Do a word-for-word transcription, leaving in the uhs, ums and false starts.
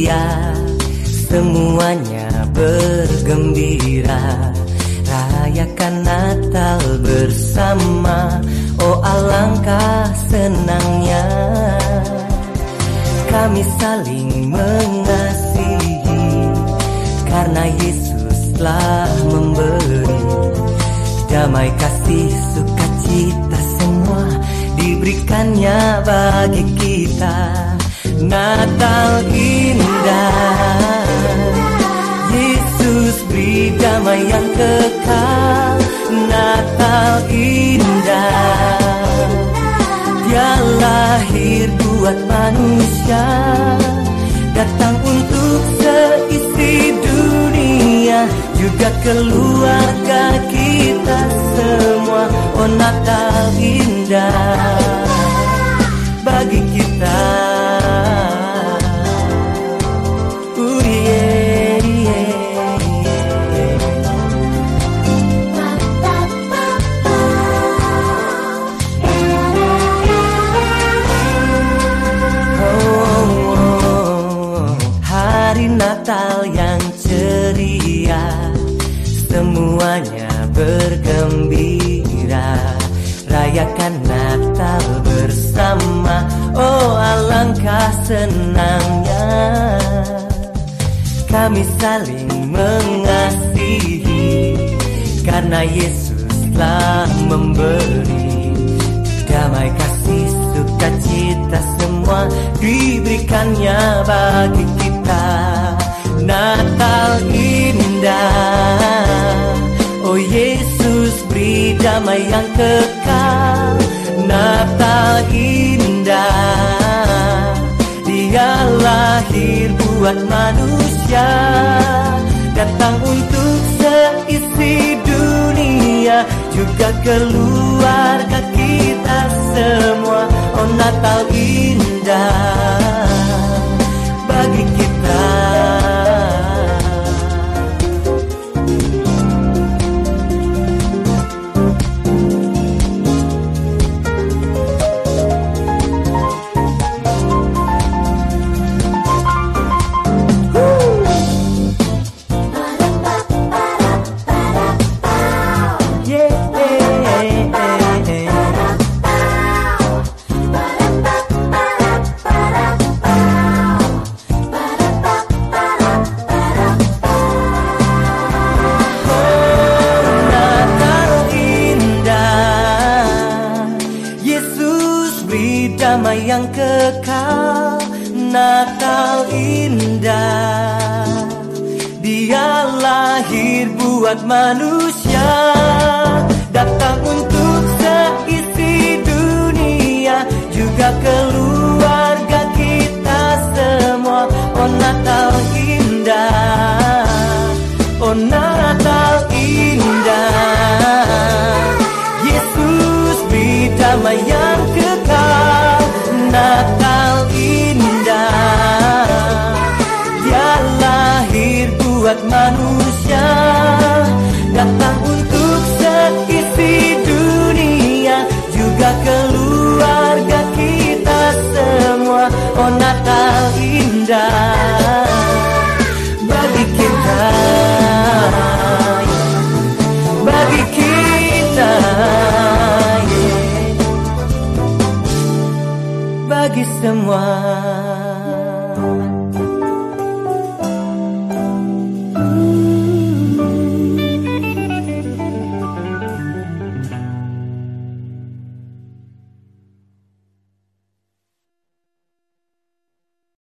ceria, semuanya bergembira, rayakan Natal bersama. Oh alangkah senangnya kami saling mengasihi, karena Yesus telah memberi damai, kasih, sukacita semua diberikannya bagi kita. Natal indah, Yesus beri damai yang kekal. Natal indah, Dia lahir buat manusia, datang untuk seisi dunia, juga keluarga kita semua. Oh Natal indah bagi kita. Uh, yeah, yeah, yeah. Oh, oh, hari Natal yang ceria, semuanya bergembira, rayakan Natal bersama. Oh alangkah senangnya kami saling mengasihi, karena Yesus telah memberi damai, kasih, sukacita semua diberikannya bagi kita. Natal indah, oh Yesus beri damai yang kekal. Natal indah, Dia lahir buat manusia, datang untuk seisi dunia, juga keluarga kita semua. Oh Natal indah bagi kita. Damai yang kekal. Natal indah, Dia lahir buat manusia, datang untuk seisi dunia, juga keluarga kita semua. Oh Natal indah, oh Natal indah, Yesus beri damai yang kekal. Natal indah, Dia lahir buat manusia, datang untuk seisi dunia, juga keluarga kita semua. Oh Natal indah bagi kita, bagi kita, bagi semua.